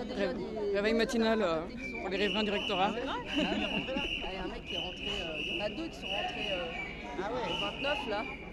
a déjà des Réveil matinal qui sont pour les rentrés. riverains du rectorat. Ah, il y a un mec qui est rentré, il y en a deux qui sont rentrés au 29 là.